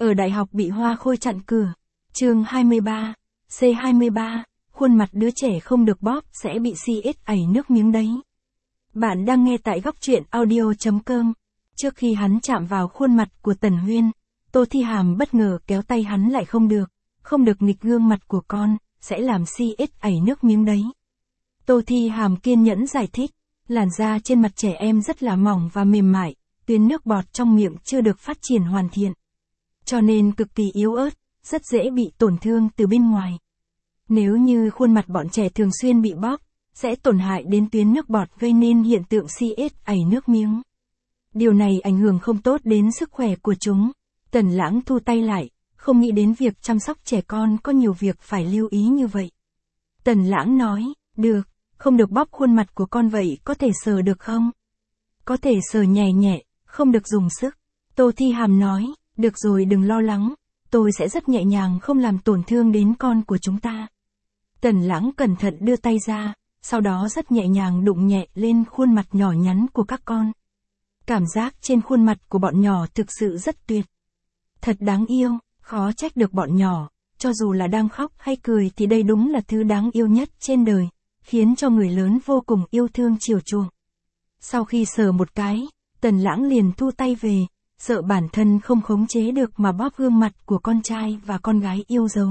Ở đại học bị hoa khôi chặn cửa. Chương 23, C23, khuôn mặt đứa trẻ không được bóp sẽ bị CS ẩy nước miếng đấy. Bạn đang nghe tại góc truyện audio.com. Trước khi hắn chạm vào khuôn mặt của Tần Huyên, Tô Thi Hàm bất ngờ kéo tay hắn lại không được nghịch gương mặt của con, sẽ làm CS ẩy nước miếng đấy. Tô Thi Hàm kiên nhẫn giải thích, làn da trên mặt trẻ em rất là mỏng và mềm mại, tuyến nước bọt trong miệng chưa được phát triển hoàn thiện. Cho nên cực kỳ yếu ớt, rất dễ bị tổn thương từ bên ngoài. Nếu như khuôn mặt bọn trẻ thường xuyên bị bóp, sẽ tổn hại đến tuyến nước bọt gây nên hiện tượng CS ẩy nước miếng. Điều này ảnh hưởng không tốt đến sức khỏe của chúng. Tần Lãng thu tay lại, không nghĩ đến việc chăm sóc trẻ con có nhiều việc phải lưu ý như vậy. Tần Lãng nói, được, không được bóp khuôn mặt của con vậy có thể sờ được không? Có thể sờ nhẹ nhẹ, không được dùng sức. Tô Thi Hàm nói, được rồi đừng lo lắng, tôi sẽ rất nhẹ nhàng không làm tổn thương đến con của chúng ta. Tần Lãng cẩn thận đưa tay ra, sau đó rất nhẹ nhàng đụng nhẹ lên khuôn mặt nhỏ nhắn của các con. Cảm giác trên khuôn mặt của bọn nhỏ thực sự rất tuyệt. Thật đáng yêu, khó trách được bọn nhỏ, cho dù là đang khóc hay cười thì đây đúng là thứ đáng yêu nhất trên đời, khiến cho người lớn vô cùng yêu thương chiều chuộng. Sau khi sờ một cái, Tần Lãng liền thu tay về, sợ bản thân không khống chế được mà bóp gương mặt của con trai và con gái yêu dấu.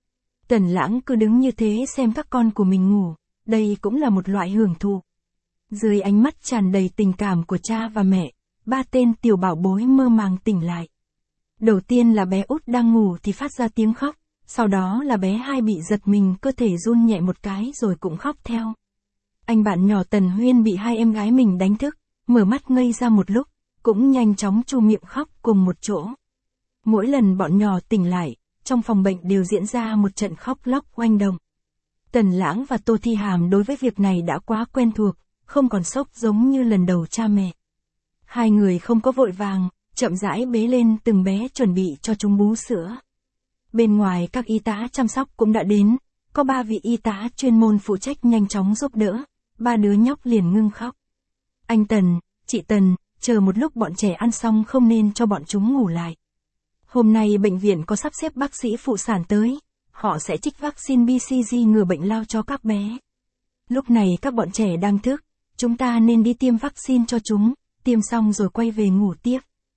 Tần Lãng cứ đứng như thế xem các con của mình ngủ, đây cũng là một loại hưởng thụ. Dưới ánh mắt tràn đầy tình cảm của cha và mẹ, ba tên tiểu bảo bối mơ màng tỉnh lại. Đầu tiên là bé út đang ngủ thì phát ra tiếng khóc, sau đó là bé hai bị giật mình cơ thể run nhẹ một cái rồi cũng khóc theo. Anh bạn nhỏ Tần Huyên bị hai em gái mình đánh thức, mở mắt ngây ra một lúc, cũng nhanh chóng chu miệng khóc cùng một chỗ. Mỗi lần bọn nhỏ tỉnh lại, trong phòng bệnh đều diễn ra một trận khóc lóc oanh động. Tần Lãng và Tô Thi Hàm đối với việc này đã quá quen thuộc, không còn sốc giống như lần đầu cha mẹ. Hai người không có vội vàng, chậm rãi bế lên từng bé chuẩn bị cho chúng bú sữa. Bên ngoài các y tá chăm sóc cũng đã đến, có 3 vị y tá chuyên môn phụ trách nhanh chóng giúp đỡ, 3 đứa nhóc liền ngưng khóc. Anh Tần, chị Tần, chờ một lúc bọn trẻ ăn xong không nên cho bọn chúng ngủ lại. Hôm nay bệnh viện có sắp xếp bác sĩ phụ sản tới, họ sẽ trích vaccine BCG ngừa bệnh lao cho các bé. Lúc này các bọn trẻ đang thức, chúng ta nên đi tiêm vaccine cho chúng, tiêm xong rồi quay về ngủ tiếp.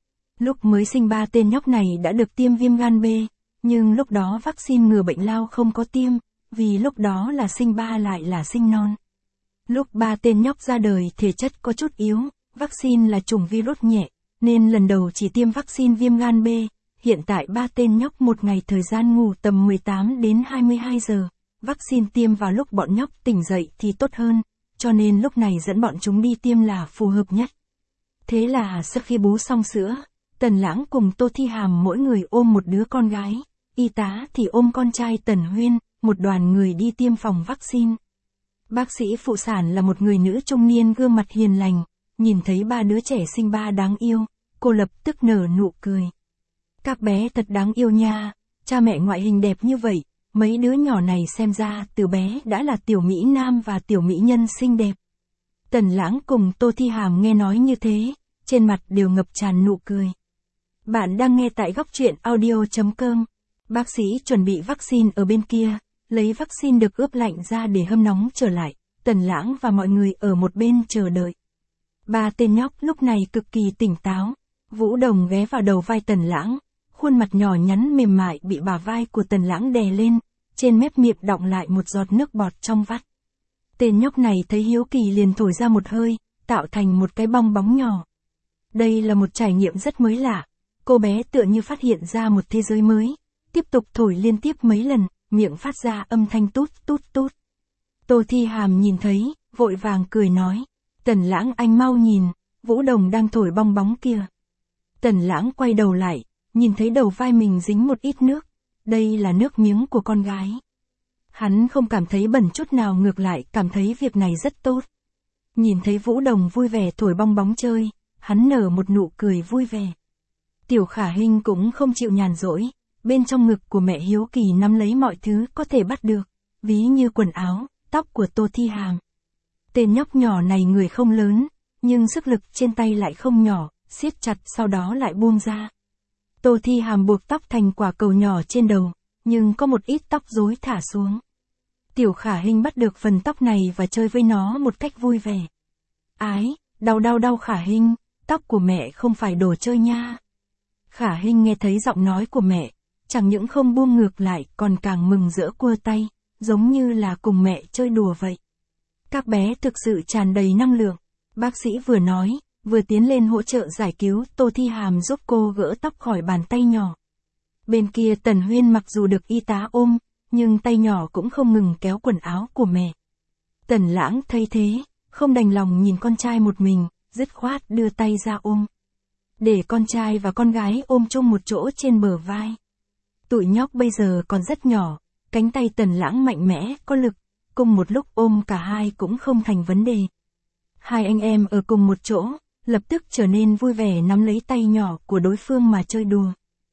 Lúc mới sinh 3 tên nhóc này đã được tiêm viêm gan B, nhưng lúc đó vaccine ngừa bệnh lao không có tiêm, vì lúc đó là sinh 3 lại là sinh non. Lúc 3 tên nhóc ra đời thể chất có chút yếu, vaccine là chủng virus nhẹ, nên lần đầu chỉ tiêm vaccine viêm gan B. Hiện tại 3 tên nhóc một ngày thời gian ngủ tầm 18 đến 22 giờ, vaccine tiêm vào lúc bọn nhóc tỉnh dậy thì tốt hơn, cho nên lúc này dẫn bọn chúng đi tiêm là phù hợp nhất. Thế là sau khi bú xong sữa, Tần Lãng cùng Tô Thi Hàm mỗi người ôm một đứa con gái, y tá thì ôm con trai Tần Huyên, một đoàn người đi tiêm phòng vaccine. Bác sĩ phụ sản là một người nữ trung niên gương mặt hiền lành, nhìn thấy 3 đứa trẻ sinh 3 đáng yêu, cô lập tức nở nụ cười. Các bé thật đáng yêu nha, cha mẹ ngoại hình đẹp như vậy, mấy đứa nhỏ này xem ra từ bé đã là tiểu mỹ nam và tiểu mỹ nhân xinh đẹp. Tần Lãng cùng Tô Thi Hàm nghe nói như thế, trên mặt đều ngập tràn nụ cười. Bạn đang nghe tại góc truyện audio.com. Bác sĩ chuẩn bị vaccine ở bên kia, lấy vaccine được ướp lạnh ra để hâm nóng trở lại, Tần Lãng và mọi người ở một bên chờ đợi. 3 tên nhóc lúc này cực kỳ tỉnh táo, Vũ Đồng ghé vào đầu vai Tần Lãng, khuôn mặt nhỏ nhắn mềm mại bị bả vai của Tần Lãng đè lên, trên mép miệng đọng lại một giọt nước bọt trong vắt. Tên nhóc này thấy hiếu kỳ liền thổi ra một hơi, tạo thành một cái bong bóng nhỏ. Đây là một trải nghiệm rất mới lạ, cô bé tựa như phát hiện ra một thế giới mới, tiếp tục thổi liên tiếp mấy lần, miệng phát ra âm thanh tút tút tút. Tô Thi Hàm nhìn thấy, vội vàng cười nói, Tần Lãng anh mau nhìn, Vũ Đồng đang thổi bong bóng kia. Tần Lãng quay đầu lại, nhìn thấy đầu vai mình dính một ít nước, đây là nước miếng của con gái. Hắn không cảm thấy bẩn chút nào, ngược lại cảm thấy việc này rất tốt. Nhìn thấy Vũ Đồng vui vẻ thổi bong bóng chơi, hắn nở một nụ cười vui vẻ. Tiểu Khả Hinh cũng không chịu nhàn rỗi, bên trong ngực của mẹ hiếu kỳ nắm lấy mọi thứ có thể bắt được, ví như quần áo, tóc của Tô Thi Hàm. Tên nhóc nhỏ này người không lớn, nhưng sức lực trên tay lại không nhỏ, siết chặt sau đó lại buông ra. Tô Thi Hàm buộc tóc thành quả cầu nhỏ trên đầu, nhưng có một ít tóc rối thả xuống. Tiểu Khả Hinh bắt được phần tóc này và chơi với nó một cách vui vẻ. Ái, đau Khả Hinh, tóc của mẹ không phải đồ chơi nha. Khả Hinh nghe thấy giọng nói của mẹ, chẳng những không buông ngược lại còn càng mừng rỡ cua tay, giống như là cùng mẹ chơi đùa vậy. Các bé thực sự tràn đầy năng lượng. Bác sĩ vừa nói, vừa tiến lên hỗ trợ giải cứu Tô Thi Hàm giúp cô gỡ tóc khỏi bàn tay nhỏ. Bên kia Tần Huyên mặc dù được y tá ôm, nhưng tay nhỏ cũng không ngừng kéo quần áo của mẹ. Tần Lãng thấy thế, không đành lòng nhìn con trai một mình, dứt khoát đưa tay ra ôm. Để con trai và con gái ôm chung một chỗ trên bờ vai. Tụi nhóc bây giờ còn rất nhỏ, cánh tay Tần Lãng mạnh mẽ, có lực, cùng một lúc ôm cả hai cũng không thành vấn đề. Hai anh em ở cùng một chỗ, lập tức trở nên vui vẻ nắm lấy tay nhỏ của đối phương mà chơi đùa.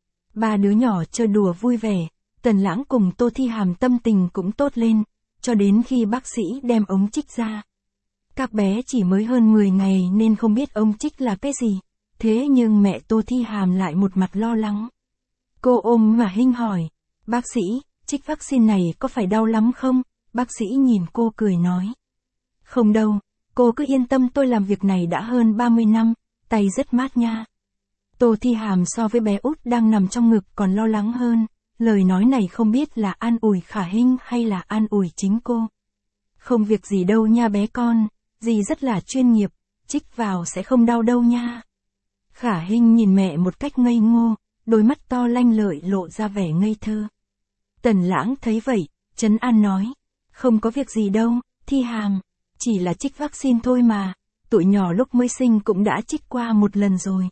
Ba đứa nhỏ chơi đùa vui vẻ, Tần Lãng cùng Tô Thi Hàm tâm tình cũng tốt lên, cho đến khi bác sĩ đem ống trích ra. Các bé chỉ mới hơn 10 ngày nên không biết ống trích là cái gì, thế nhưng mẹ Tô Thi Hàm lại một mặt lo lắng. Cô ôm mà Hinh hỏi, bác sĩ, trích vaccine này có phải đau lắm không? Bác sĩ nhìn cô cười nói. Không đâu, cô cứ yên tâm, tôi làm việc này đã hơn 30 năm, tay rất mát nha. Tô Thi Hàm so với bé út đang nằm trong ngực còn lo lắng hơn, lời nói này không biết là an ủi Khả Hinh hay là an ủi chính cô. Không việc gì đâu nha bé con, dì rất là chuyên nghiệp, trích vào sẽ không đau đâu nha. Khả Hinh nhìn mẹ một cách ngây ngô, đôi mắt to lanh lợi lộ ra vẻ ngây thơ. Tần Lãng thấy vậy, trấn an nói, không có việc gì đâu, Thi Hàm, chỉ là trích vaccine thôi mà, tụi nhỏ lúc mới sinh cũng đã trích qua một lần rồi.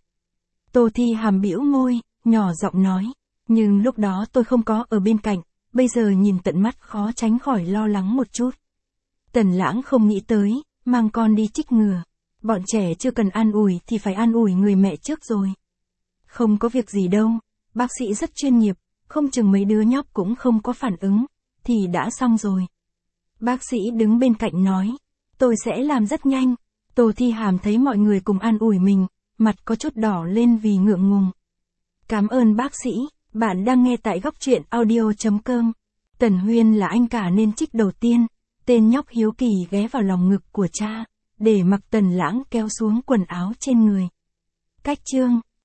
Tô Thi Hàm bĩu môi, nhỏ giọng nói, nhưng lúc đó tôi không có ở bên cạnh, bây giờ nhìn tận mắt khó tránh khỏi lo lắng một chút. Tần Lãng không nghĩ tới, mang con đi trích ngừa. Bọn trẻ chưa cần an ủi thì phải an ủi người mẹ trước rồi. Không có việc gì đâu, bác sĩ rất chuyên nghiệp, không chừng mấy đứa nhóc cũng không có phản ứng, thì đã xong rồi. Bác sĩ đứng bên cạnh nói, tôi sẽ làm rất nhanh. Tô Thi Hàm thấy mọi người cùng an ủi mình, mặt có chút đỏ lên vì ngượng ngùng. Cảm ơn bác sĩ, bạn đang nghe tại góc truyện audio.com. Tần Huyên là anh cả nên trích đầu tiên, tên nhóc hiếu kỳ ghé vào lòng ngực của cha, để mặc Tần Lãng kéo xuống quần áo trên người. Cách chương